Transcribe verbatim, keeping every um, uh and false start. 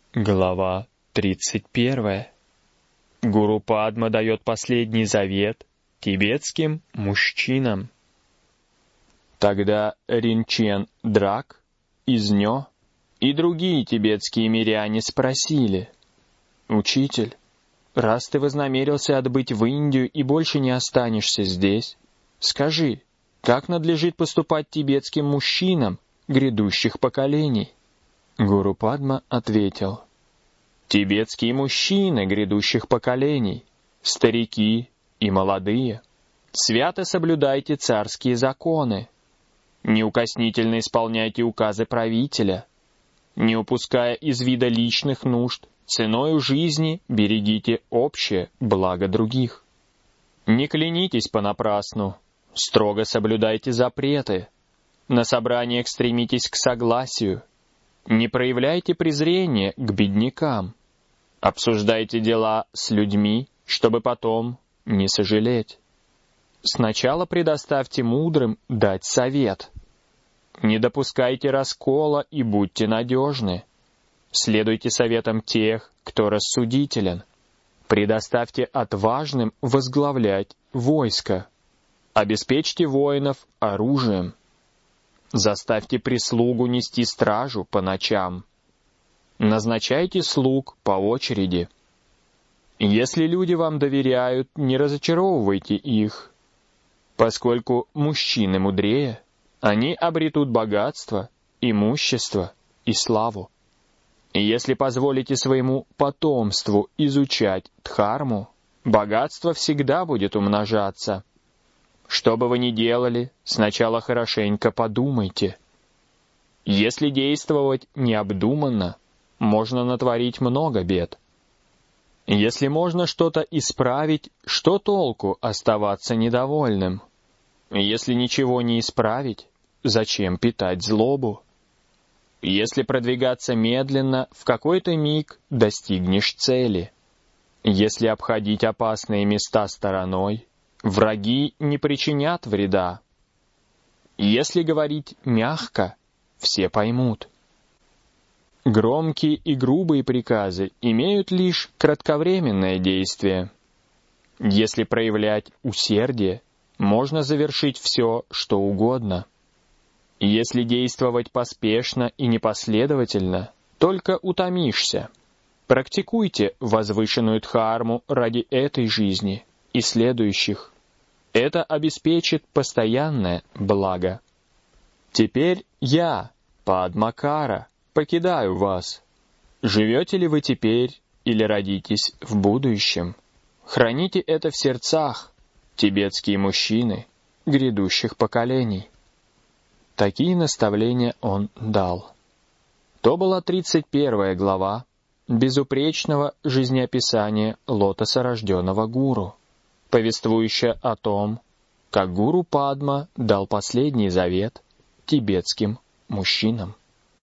Глава тридцать первая. Гуру Падма дает последний завет тибетским мужчинам. Тогда Ринчен Драк, Изнё и другие тибетские миряне спросили: «Учитель, раз ты вознамерился отбыть в Индию и больше не останешься здесь, скажи, как надлежит поступать тибетским мужчинам грядущих поколений?» Гуру Падма ответил: «Тибетские мужчины грядущих поколений, старики и молодые, свято соблюдайте царские законы, неукоснительно исполняйте указы правителя, не упуская из вида личных нужд, ценою жизни берегите общее благо других. Не клянитесь понапрасну, строго соблюдайте запреты, на собраниях стремитесь к согласию, не проявляйте презрения к беднякам, обсуждайте дела с людьми, чтобы потом не сожалеть. Сначала предоставьте мудрым дать совет. Не допускайте раскола и будьте надежны. Следуйте советам тех, кто рассудителен. Предоставьте отважным возглавлять войско. Обеспечьте воинов оружием. Заставьте прислугу нести стражу по ночам. Назначайте слуг по очереди. Если люди вам доверяют, не разочаровывайте их. Поскольку мужчины мудрее, они обретут богатство, имущество и славу. И если позволите своему потомству изучать дхарму, богатство всегда будет умножаться. Что бы вы ни делали, сначала хорошенько подумайте. Если действовать необдуманно, можно натворить много бед. Если можно что-то исправить, что толку оставаться недовольным? Если ничего не исправить, зачем питать злобу? Если продвигаться медленно, в какой-то миг достигнешь цели. Если обходить опасные места стороной, враги не причинят вреда. Если говорить мягко, все поймут. Громкие и грубые приказы имеют лишь кратковременное действие. Если проявлять усердие, можно завершить все, что угодно. Если действовать поспешно и непоследовательно, только утомишься. Практикуйте возвышенную дхарму ради этой жизни и следующих. Это обеспечит постоянное благо. Теперь я, Падмакара, покидаю вас. Живете ли вы теперь или родитесь в будущем? Храните это в сердцах, тибетские мужчины грядущих поколений». Такие наставления он дал. То была тридцать первая глава безупречного жизнеописания лотоса рожденного гуру, повествующая о том, как гуру Падма дал последний завет тибетским мужчинам.